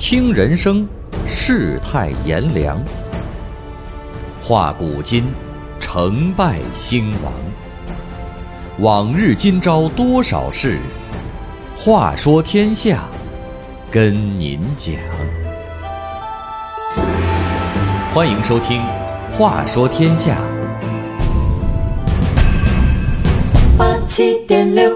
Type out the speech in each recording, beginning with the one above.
听人生，世态炎凉，话古今，成败兴亡。往日今朝多少事，话说天下，跟您讲。欢迎收听《话说天下》。 87.6，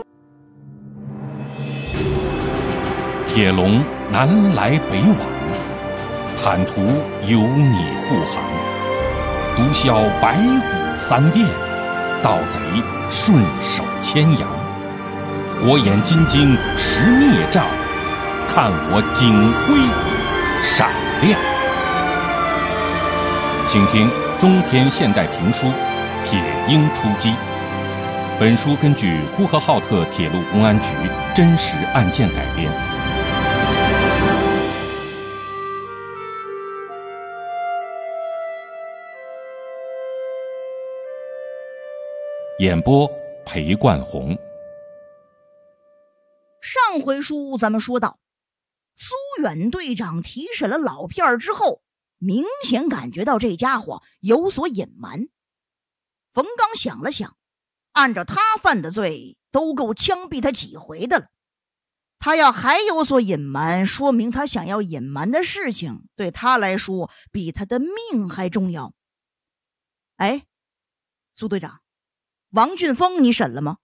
铁笼南来北往，坦途有你护航。毒枭白骨三变，盗贼顺手牵羊。火眼金睛识孽障，看我警徽闪亮。请听中篇现代评书《铁鹰出击》。本书根据呼和浩特铁路公安局真实案件改编。演播裴冠红。 上回书咱们说到，苏远队长提审了老片儿之后，明显感觉到这家伙有所隐瞒。冯刚想了想，按照他犯的罪，都够枪毙他几回的了。他要还有所隐瞒，说明他想要隐瞒的事情对他来说比他的命还重要。哎，苏队长，王俊峰你审了吗？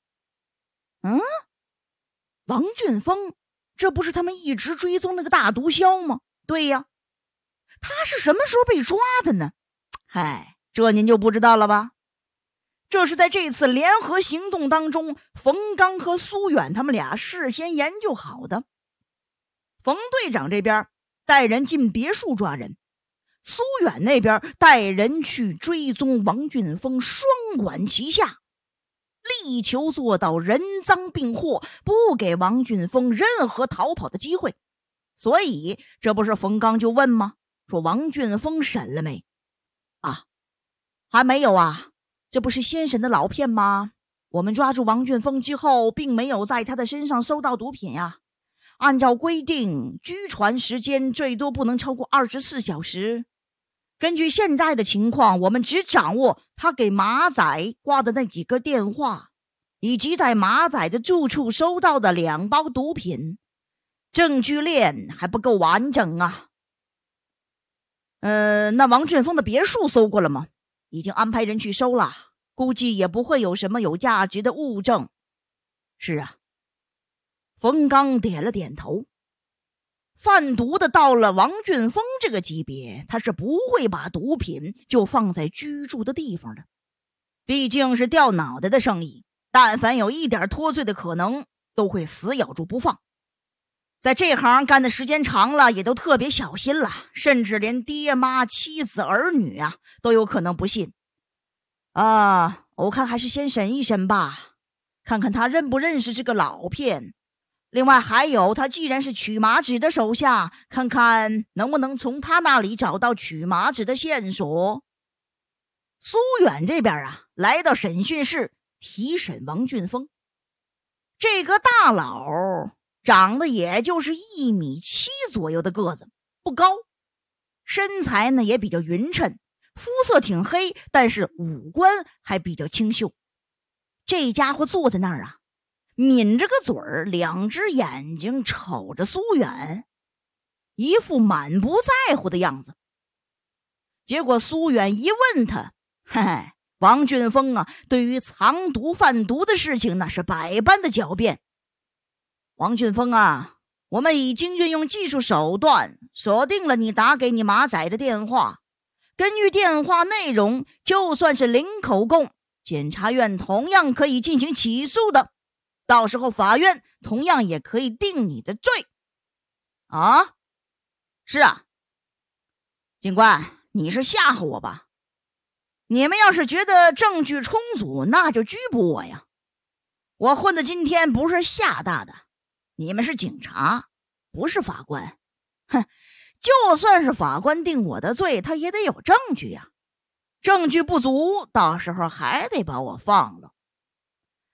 王俊峰，这不是他们一直追踪那个大毒枭吗？对呀，他是什么时候被抓的呢？嗨，这您就不知道了吧？这是在这次联合行动当中，冯刚和苏远他们俩事先研究好的。冯队长这边带人进别墅抓人，苏远那边带人去追踪王俊峰，双管齐下，力求做到人赃并获，不给王俊峰任何逃跑的机会。所以这不是冯刚就问吗？说王俊峰审了没？啊，还没有啊，这不是先审的老片吗？我们抓住王俊峰之后，并没有在他的身上搜到毒品呀。按照规定，拘传时间最多不能超过24小时。根据现在的情况，我们只掌握他给马仔挂的那几个电话，以及在马仔的住处收到的2包毒品，证据链还不够完整啊。那王俊峰的别墅搜过了吗？已经安排人去收了，估计也不会有什么有价值的物证。是啊，冯刚点了点头。贩毒的到了王俊峰这个级别，他是不会把毒品就放在居住的地方的，毕竟是掉脑袋的生意，但凡有一点脱罪的可能，都会死咬住不放。在这行干的时间长了，也都特别小心了，甚至连爹妈、妻子、儿女啊，都有可能不信。我看还是先审一审吧，看看他认不认识这个老片。另外还有，他既然是曲麻子的手下，看看能不能从他那里找到曲麻子的线索。苏远这边啊，来到审讯室提审王俊峰。这个大佬长得也就是1.7米左右的个子，不高，身材呢也比较匀称，肤色挺黑，但是五官还比较清秀。这家伙坐在那儿啊，抿着个嘴儿，2只眼睛瞅着苏远，一副满不在乎的样子。结果苏远一问他，王俊峰啊，对于藏毒贩毒的事情那是百般的狡辩。王俊峰啊，我们已经运用技术手段锁定了你打给你马仔的电话，根据电话内容，就算是零口供，检察院同样可以进行起诉的，到时候法院同样也可以定你的罪。啊？是啊。警官，你是吓唬我吧？你们要是觉得证据充足，那就拘捕我呀。我混的今天不是吓大的，你们是警察，不是法官。就算是法官定我的罪，他也得有证据呀。证据不足，到时候还得把我放了。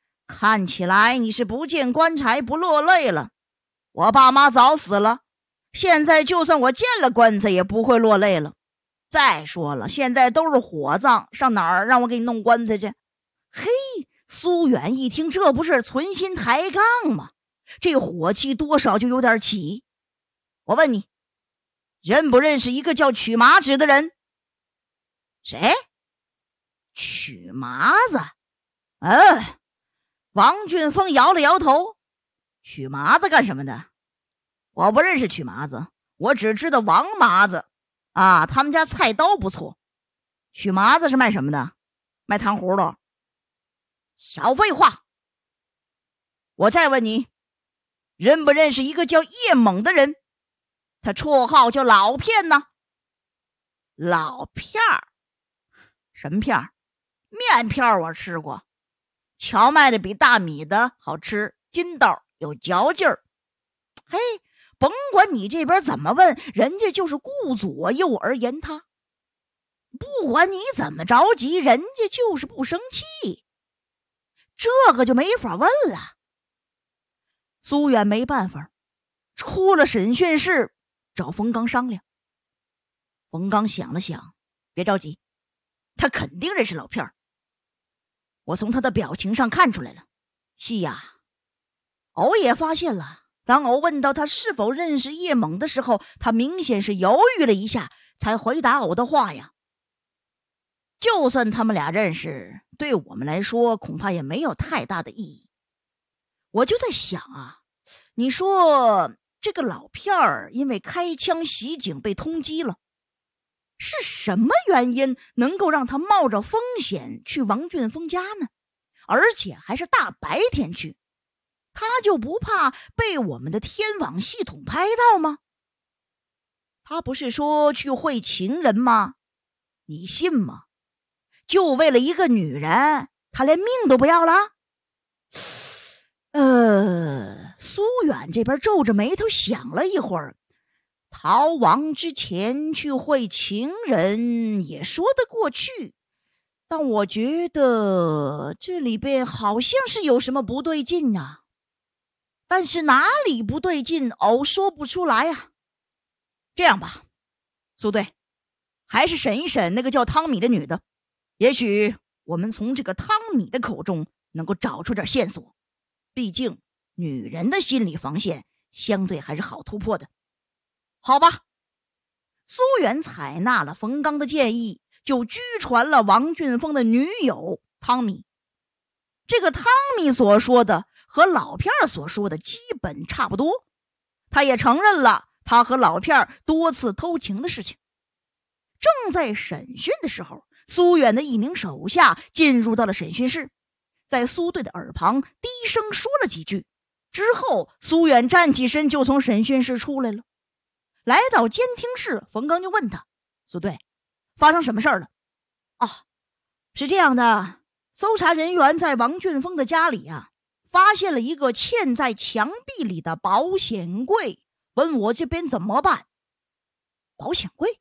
看起来你是不见棺材不落泪了。我爸妈早死了， 现在就算我见了棺材也不会落泪了。再说了，现在都是火葬，上哪儿让我给你弄棺材去？嘿，苏远一听，这不是存心抬杠吗？这火气多少就有点起。我问你，认不认识一个叫曲麻子的人？谁？曲麻子？王俊峰摇了摇头。曲麻子干什么的？我不认识曲麻子，我只知道王麻子啊，他们家菜刀不错。曲麻子是卖什么的？卖糖葫芦。少废话！我再问你，认不认识一个叫叶猛的人？他绰号叫老片呢。老片儿？什么片儿？面片儿我吃过，荞麦的比大米的好吃，筋道有嚼劲儿。嘿，甭管你这边怎么问，人家就是顾左右而言他。不管你怎么着急，人家就是不生气。这个就没法问了。苏远没办法，出了审讯室找冯刚商量。冯刚想了想，别着急，他肯定认识老片儿。我从他的表情上看出来了。是呀，偶也发现了，当偶问到他是否认识叶猛的时候，他明显是犹豫了一下才回答偶的话呀。就算他们俩认识，对我们来说恐怕也没有太大的意义。我就在想啊，你说这个老片儿因为开枪袭警被通缉了，是什么原因能够让他冒着风险去王俊峰家呢？而且还是大白天去，他就不怕被我们的天网系统拍到吗？他不是说去会情人吗？你信吗？就为了一个女人，他连命都不要了？苏远这边皱着眉头想了一会儿，逃亡之前去会情人也说得过去，但我觉得这里边好像是有什么不对劲啊。但是哪里不对劲，偶说不出来啊。这样吧，苏队，还是审一审那个叫汤米的女的，也许我们从这个汤米的口中能够找出点线索。毕竟女人的心理防线相对还是好突破的。好吧，苏远采纳了冯刚的建议，就拘传了王俊峰的女友汤米。这个汤米所说的和老片所说的基本差不多，他也承认了他和老片多次偷情的事情。正在审讯的时候，苏远的一名手下进入到了审讯室，在苏队的耳旁低声说了几句之后，苏远站起身就从审讯室出来了。来到监听室，冯刚就问他，苏队，发生什么事儿了？是这样的，搜查人员在王俊峰的家里发现了一个嵌在墙壁里的保险柜，问我这边怎么办。保险柜？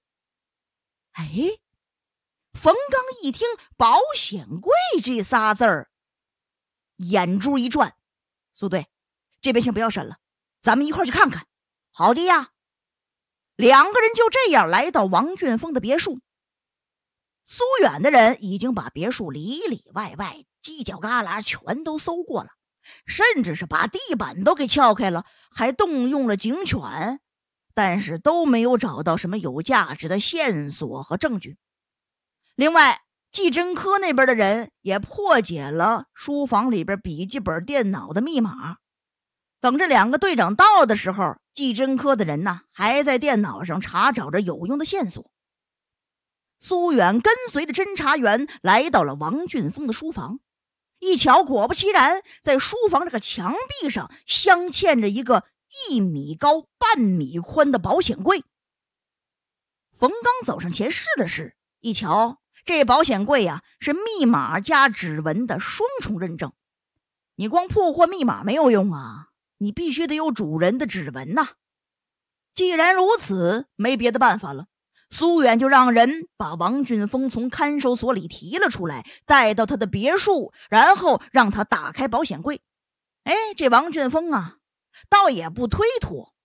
冯刚一听保险柜这仨字儿，眼珠一转，苏队，这边先不要审了，咱们一块儿去看看。好的呀。两个人就这样来到王俊峰的别墅。苏远的人已经把别墅里里外外犄角旮旯全都搜过了，甚至是把地板都给撬开了，还动用了警犬，但是都没有找到什么有价值的线索和证据。另外，技侦科那边的人也破解了书房里边笔记本电脑的密码。等这两个队长到的时候，技侦科的人还在电脑上查找着有用的线索。苏远跟随着侦查员来到了王俊峰的书房，一瞧，果不其然，在书房这个墙壁上镶嵌着一个1米高半米宽的保险柜。冯刚走上前试了试，一瞧，这保险柜是密码加指纹的双重认证。你光破获密码没有用啊，你必须得有主人的指纹呐。既然如此，没别的办法了，苏远就让人把王俊峰从看守所里提了出来，带到他的别墅，然后让他打开保险柜。这王俊峰倒也不推脱，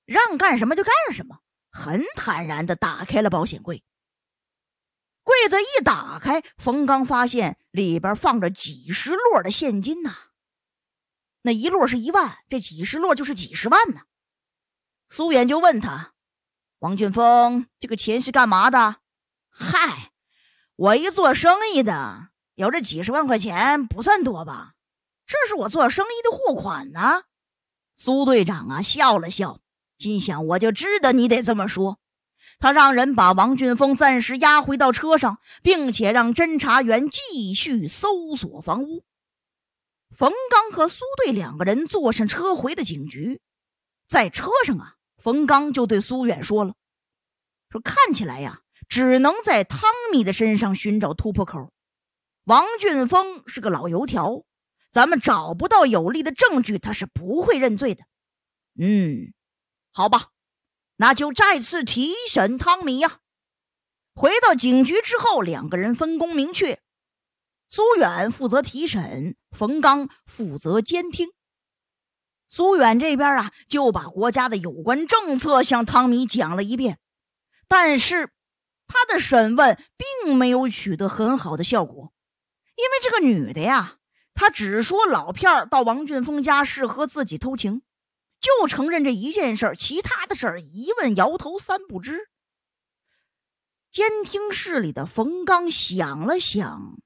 让干什么就干什么，很坦然地打开了保险柜。柜子一打开，冯刚发现里边放着几十摞的现金呐。那一摞是1万，这几十摞就是几十万呢。苏远就问他：王俊峰，这个钱是干嘛的？嗨，我一做生意的，有这几十万块钱不算多吧？这是我做生意的货款呢。苏队长啊笑了笑，心想我就知道你得这么说。他让人把王俊峰暂时押回到车上，并且让侦查员继续搜索房屋。冯刚和苏队2个人坐上车回了警局。在车上啊，冯刚就对苏远说了，说看起来呀，只能在汤米的身上寻找突破口。王俊峰是个老油条，咱们找不到有力的证据，他是不会认罪的。好吧，那就再次提审汤米呀。回到警局之后，2个人分工明确，苏远负责提审，冯刚负责监听。苏远这边啊，就把国家的有关政策向汤米讲了一遍，但是他的审问并没有取得很好的效果，因为这个女的呀，她只说老片到王俊峰家是和自己偷情，就承认这一件事，其他的事一问摇头3不知。监听室里的冯刚想了想，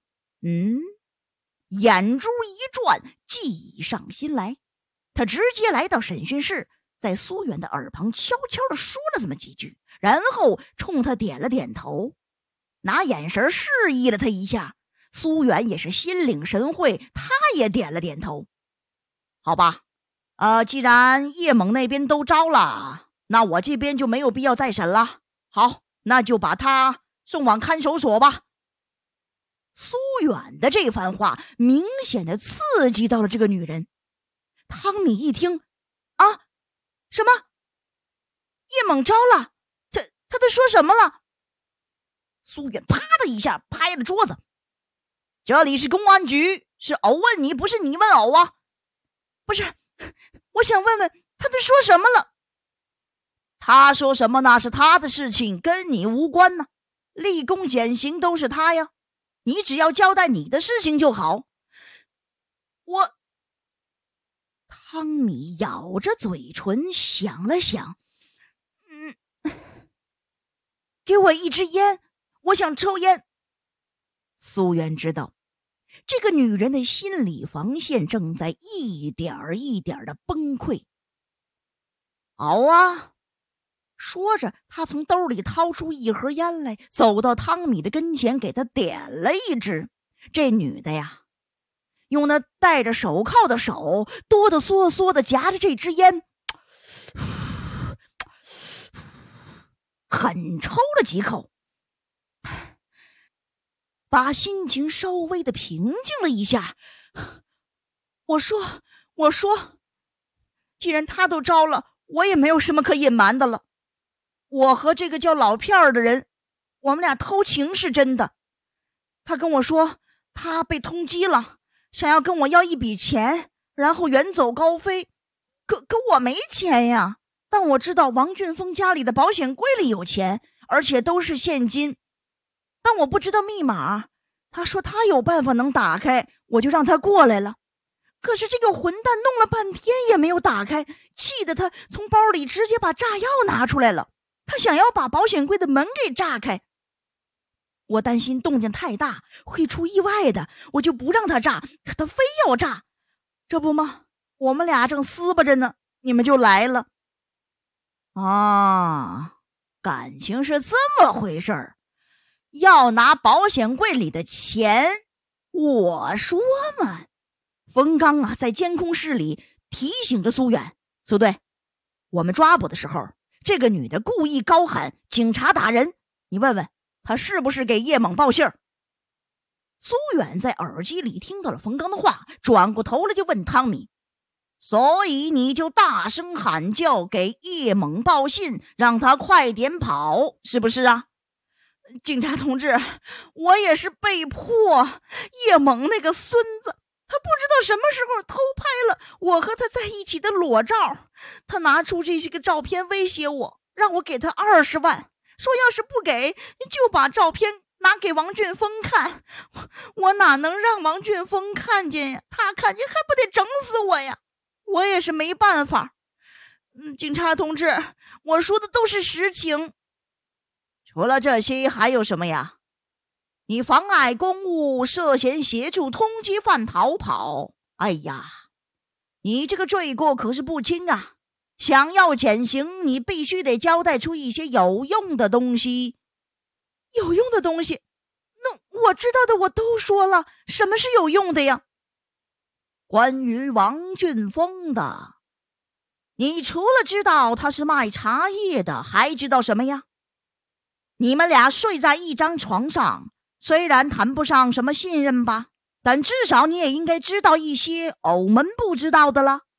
眼珠一转，计上心来。他直接来到审讯室，在苏远的耳旁悄悄地说了这么几句，然后冲他点了点头，拿眼神示意了他一下。苏远也是心领神会，他也点了点头。好吧，既然叶猛那边都招了，那我这边就没有必要再审了。好，那就把他送往看守所吧。苏远的这番话明显的刺激到了这个女人。汤米一听，什么？叶猛招了？他在说什么了？苏远啪的一下拍了桌子，这里是公安局，是偶问你，不是你问偶啊。不是，我想问问他在说什么了。他说什么那是他的事情，跟你无关呢。立功减刑都是他呀，你只要交代你的事情就好。汤米咬着嘴唇想了想，给我一支烟，我想抽烟。苏远知道这个女人的心理防线正在一点一点的崩溃。好啊，说着他从兜里掏出一盒烟来，走到汤米的跟前，给他点了一支。这女的呀，用那戴着手铐的手哆哆嗦嗦的夹着这支烟，狠抽了几口，把心情稍微的平静了一下。我说，既然他都招了，我也没有什么可隐瞒的了。我和这个叫老片儿的人，我们俩偷情是真的。他跟我说他被通缉了，想要跟我要一笔钱，然后远走高飞。可我没钱呀，但我知道王俊峰家里的保险柜里有钱，而且都是现金，但我不知道密码。他说他有办法能打开，我就让他过来了。可是这个混蛋弄了半天也没有打开，气得他从包里直接把炸药拿出来了。他想要把保险柜的门给炸开。我担心动静太大会出意外的，我就不让他炸，可他非要炸。这不吗？我们俩正撕巴着呢，你们就来了。感情是这么回事儿。要拿保险柜里的钱，我说嘛。冯刚啊，在监控室里提醒着苏远，苏队，我们抓捕的时候，这个女的故意高喊警察打人，你问问她是不是给叶猛报信儿。苏远在耳机里听到了冯刚的话，转过头来就问汤米，所以你就大声喊叫给叶猛报信，让他快点跑，是不是啊？警察同志，我也是被迫，叶猛那个孙子不知道什么时候偷拍了我和他在一起的裸照。他拿出这些个照片威胁我，让我给他20万，说要是不给就把照片拿给王俊峰看。我哪能让王俊峰看见呀？他看见还不得整死我呀？我也是没办法。警察同志，我说的都是实情。除了这些还有什么呀？你妨碍公务，涉嫌协助通缉犯逃跑。哎呀，你这个罪过可是不轻啊！想要减刑，你必须得交代出一些有用的东西。有用的东西？那我知道的我都说了，什么是有用的呀？关于王俊峰的，你除了知道他是卖茶叶的，还知道什么呀？你们俩睡在一张床上，虽然谈不上什么信任吧，但至少你也应该知道一些偶们不知道的了。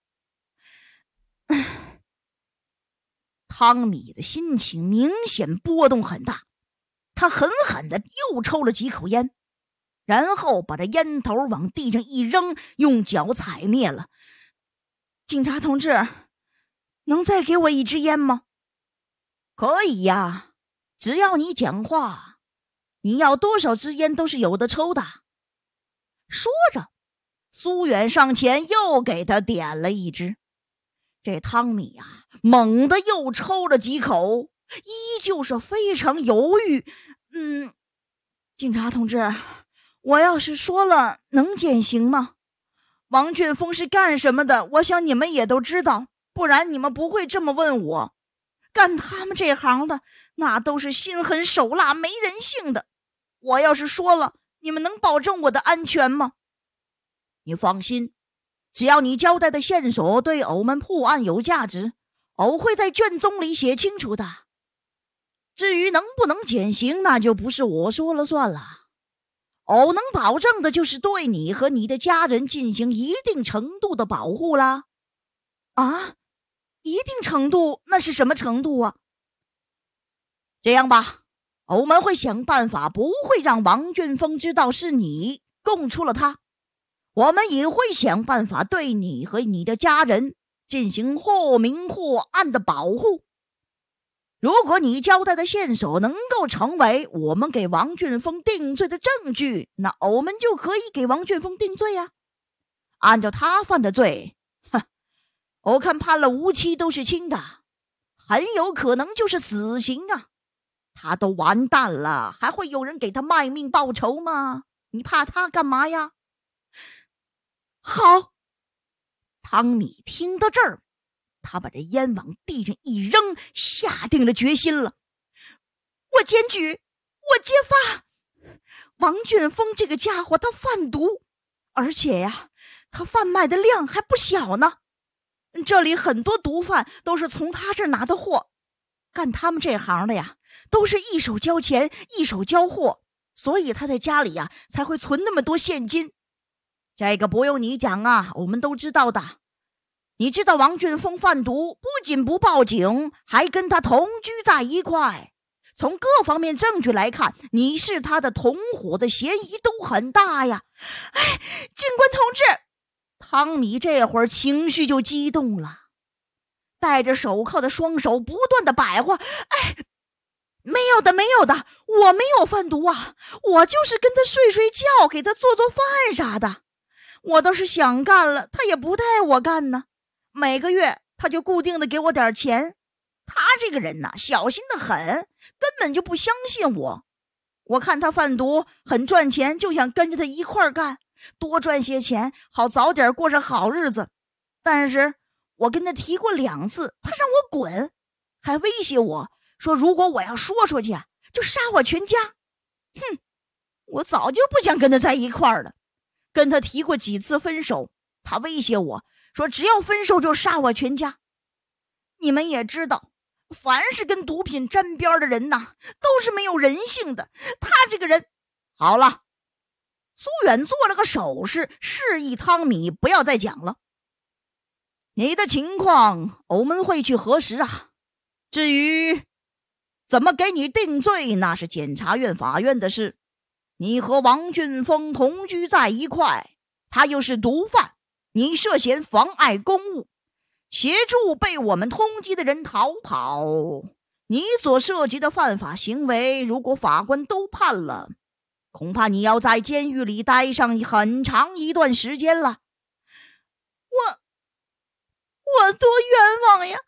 汤米的心情明显波动很大，他狠狠地又抽了几口烟，然后把这烟头往地上一扔，用脚踩灭了。警察同志，能再给我一支烟吗？可以呀，只要你讲话，你要多少支烟都是有的抽的。说着，苏远上前又给他点了一支。这汤米啊，猛地又抽了几口，依旧是非常犹豫。警察同志，我要是说了能减刑吗？王俊峰是干什么的，我想你们也都知道，不然你们不会这么问我。干他们这行的，那都是心狠手辣没人性的。我要是说了，你们能保证我的安全吗？你放心，只要你交代的线索对偶们破案有价值，偶会在卷宗里写清楚的。至于能不能减刑，那就不是我说了算了。偶能保证的就是对你和你的家人进行一定程度的保护啦。啊，一定程度？那是什么程度啊？这样吧，偶们会想办法不会让王俊峰知道是你供出了他，我们也会想办法对你和你的家人进行或明或暗的保护。如果你交代的线索能够成为我们给王俊峰定罪的证据，那偶们就可以给王俊峰定罪呀。按照他犯的罪，我看判了无期都是轻的，很有可能就是死刑啊。他都完蛋了，还会有人给他卖命报仇吗？你怕他干嘛呀？好。汤米听到这儿，他把这烟往地上一扔，下定了决心了。我检举，我揭发王俊峰这个家伙，他贩毒，而且呀，他贩卖的量还不小呢。这里很多毒贩都是从他这儿拿的货，干他们这行的呀，都是一手交钱一手交货，所以他在家里呀才会存那么多现金。这个不用你讲啊，我们都知道的。你知道王俊峰贩毒，不仅不报警，还跟他同居在一块。从各方面证据来看，你是他的同伙的嫌疑都很大呀。警官同志，汤米这会儿情绪就激动了，戴着手铐的双手不断的摆划。没有的，我没有贩毒啊，我就是跟他睡睡觉，给他做做饭啥的。我倒是想干了，他也不带我干呢。每个月他就固定的给我点钱。他这个人呐，小心的很，根本就不相信我。我看他贩毒很赚钱，就想跟着他一块儿干，多赚些钱，好早点过上好日子。但是我跟他提过2次，他让我滚，还威胁我说如果我要说出去，就杀我全家。我早就不想跟他在一块儿了。跟他提过几次分手，他威胁我说只要分手就杀我全家。你们也知道，凡是跟毒品沾边的人呐，都是没有人性的。他这个人……好了，苏远做了个手势，示意汤米不要再讲了。你的情况我们会去核实啊，至于怎么给你定罪，那是检察院法院的事。你和王俊峰同居在一块， 他又是毒贩，你涉嫌妨碍公务，协助被我们通缉的人逃跑。你所涉及的犯法行为，如果法官都判了，恐怕你要在监狱里待上很长一段时间了。我多冤枉呀！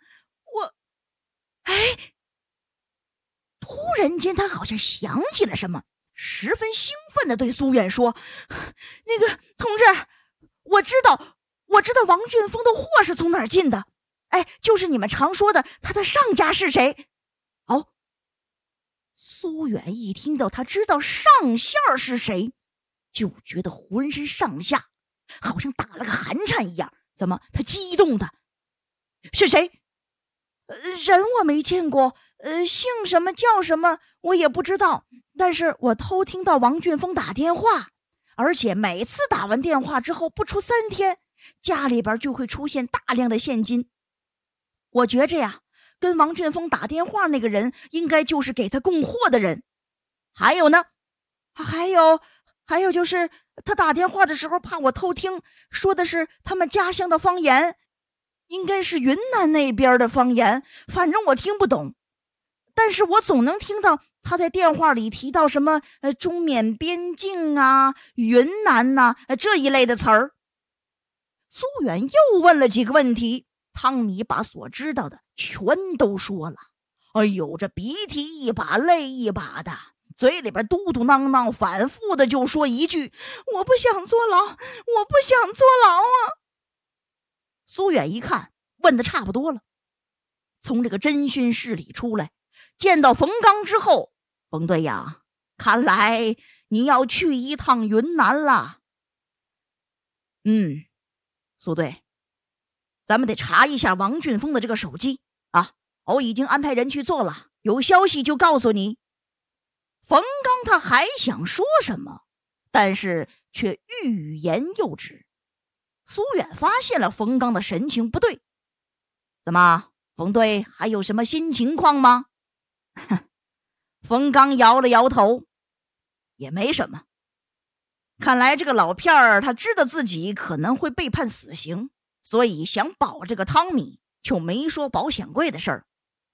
突然间他好像想起了什么，十分兴奋地对苏远说：“那个同志，我知道王俊峰的货是从哪儿进的，就是你们常说的他的上家是谁。”哦，苏远一听到他知道上线是谁，就觉得浑身上下好像打了个寒颤一样。怎么他激动的？是谁？人我没见过，姓什么叫什么我也不知道，但是我偷听到王俊峰打电话，而且每次打完电话之后不出3天，家里边就会出现大量的现金。我觉着呀，跟王俊峰打电话那个人应该就是给他供货的人。还有呢，还有就是他打电话的时候怕我偷听，说的是他们家乡的方言，应该是云南那边的方言，反正我听不懂，但是我总能听到他在电话里提到什么中缅边境啊、云南啊这一类的词儿。苏远又问了几个问题，汤米把所知道的全都说了。哎呦，这鼻涕一把泪一把的，嘴里边嘟嘟囔囔，反复的就说一句：“我不想坐牢，我不想坐牢啊！”苏远一看问的差不多了，从这个侦讯室里出来，见到冯刚之后，冯队呀，看来你要去一趟云南了。苏队，咱们得查一下王俊峰的这个手机啊，我已经安排人去做了，有消息就告诉你。冯刚他还想说什么，但是却欲言又止。苏远发现了冯刚的神情不对，怎么，冯队还有什么新情况吗？冯刚摇了摇头，也没什么。看来这个老片儿他知道自己可能会被判死刑，所以想保这个汤米，就没说保险柜的事儿。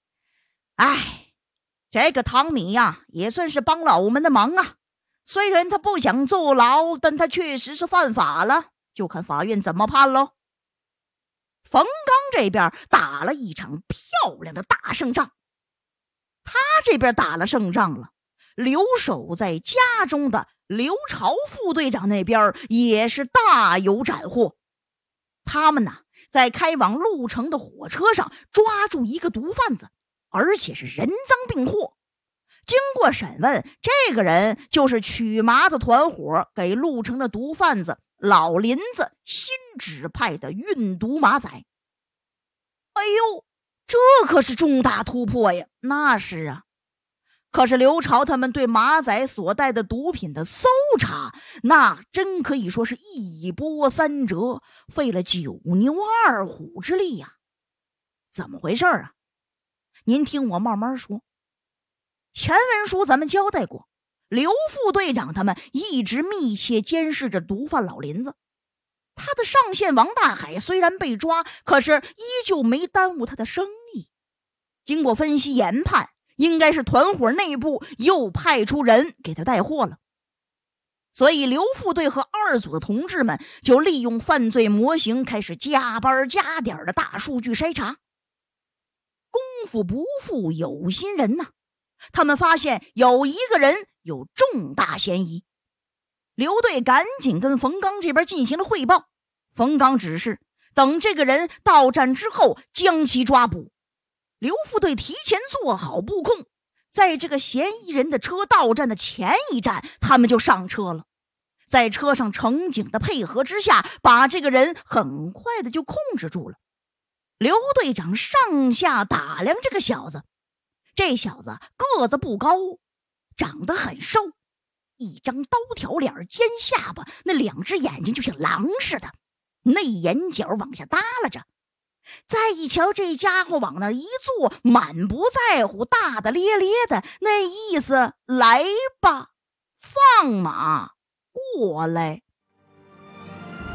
这个汤米呀，也算是帮了我们的忙啊。虽然他不想坐牢，但他确实是犯法了，就看法院怎么判咯。冯刚这边打了一场漂亮的大胜仗，他这边打了胜仗了，留守在家中的刘朝副队长那边也是大有斩获。他们在开往鹿城的火车上抓住一个毒贩子，而且是人赃并获。经过审问，这个人就是曲麻子团伙给鹿城的毒贩子老林子新指派的运毒马仔。哎呦，这可是重大突破呀！那是啊，可是刘朝他们对马仔所带的毒品的搜查，那真可以说是一波三折，费了9牛2虎之力呀。怎么回事啊？您听我慢慢说。前文书咱们交代过，刘副队长他们一直密切监视着毒贩老林子。他的上线王大海虽然被抓，可是依旧没耽误他的生意。经过分析研判，应该是团伙内部又派出人给他带货了。所以刘副队和2组的同志们就利用犯罪模型开始加班加点的大数据筛查。功夫不负有心人呐，他们发现有一个人有重大嫌疑。刘队赶紧跟冯刚这边进行了汇报，冯刚指示等这个人到站之后将其抓捕。刘副队提前做好布控，在这个嫌疑人的车到站的前一站，他们就上车了。在车上乘警的配合之下，把这个人很快的就控制住了。刘队长上下打量这个小子，这小子个子不高，长得很瘦，一张刀条脸，尖下巴，那2只眼睛就像狼似的，内眼角往下耷拉着。再一瞧这家伙往那一坐，满不在乎，大大咧咧的，那意思来吧，放马过来。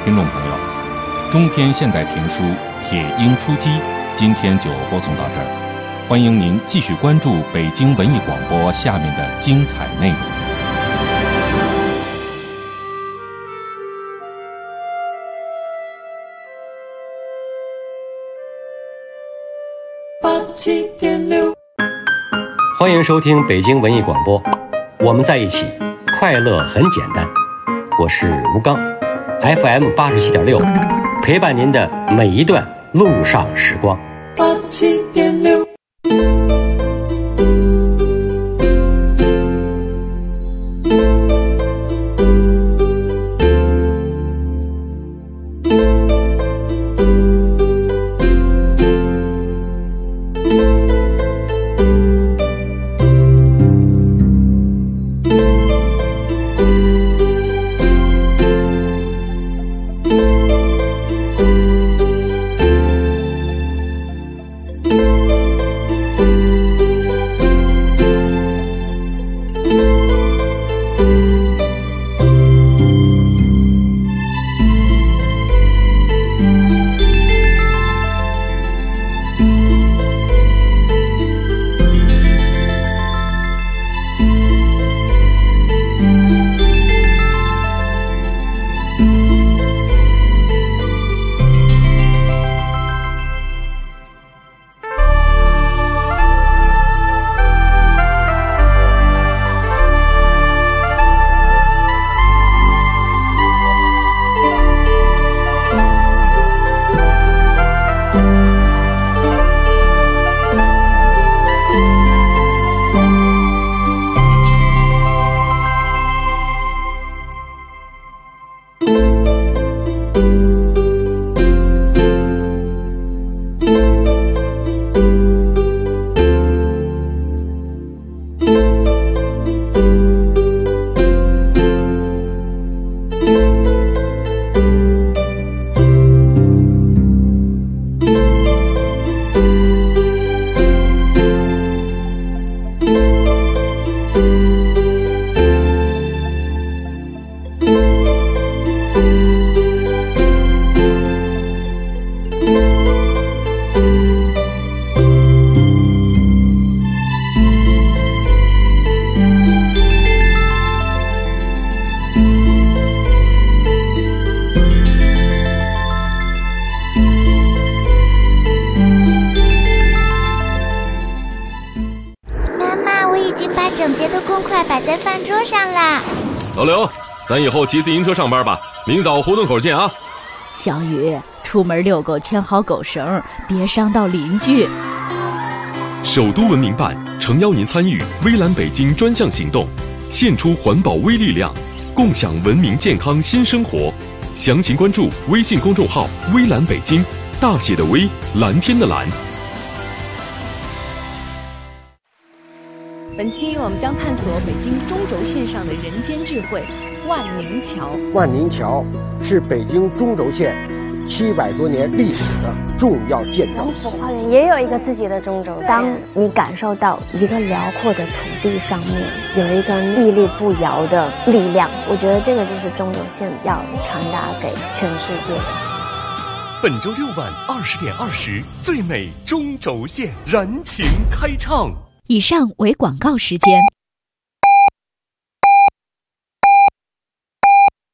听众朋友，中篇现代评书《铁鹰出击》今天就播送到这儿，欢迎您继续关注北京文艺广播下面的精彩内容。 87.6，欢迎收听北京文艺广播，我们在一起，快乐很简单。我是吴刚 ，FM 87.6，陪伴您的每一段路上时光。87.6。 老刘，咱以后骑自行车上班吧，明早胡同口见啊。 小雨，出门遛狗牵好狗绳，别伤到邻居。 首都文明办诚邀您参与微蓝北京专项行动，献出环保微力量，共享文明健康新生活。详情关注微信公众号微蓝北京，大写的微，蓝天的蓝。 本期我们将探索北京中轴线上的人间智慧——万宁桥。 万宁桥是北京中轴线700多年历史的重要建筑。 龙府花园也有一个自己的中轴线。当你感受到一个辽阔的土地上面有一个屹立不摇的力量，我觉得这个就是中轴线要传达给全世界的。 本周6晚20点20，最美中轴线燃情开唱。 以上为广告时间。